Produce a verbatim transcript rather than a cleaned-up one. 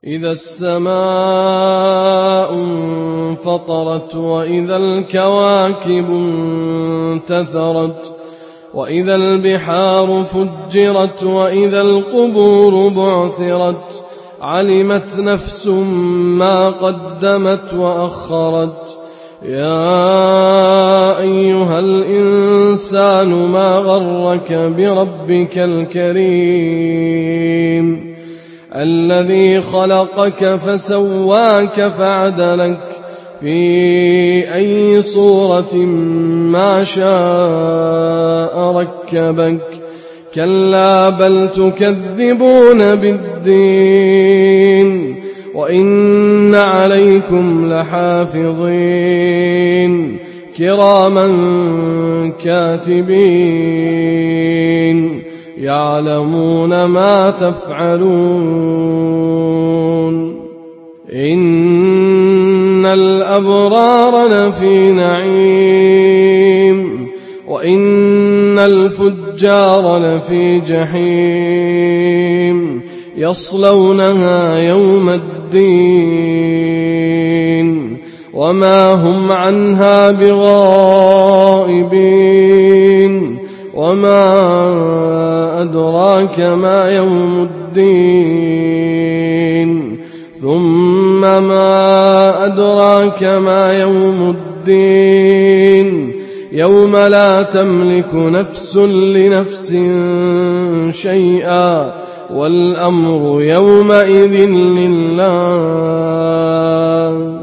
إذا السماء انفطرت وإذا الكواكب انتثرت وإذا البحار فجرت وإذا القبور بعثرت علمت نفس ما قدمت وأخرت يا أيها الإنسان ما غرك بربك الكريم الذي خلقك فسواك فعدلك في أي صورة ما شاء ركبك كلا بل تكذبون بالدين وإن عليكم لحافظين كراما كاتبين يعلمون ما تفعلون إن الأبرار لفي نعيم وإن الفجار لفي جحيم يصلونها يوم الدين وما هم عنها بغائبين وما أدراك ما يوم الدين ثم ما أدراك ما يوم الدين يوم لا تملك نفس لنفس شيئا والأمر يومئذ لله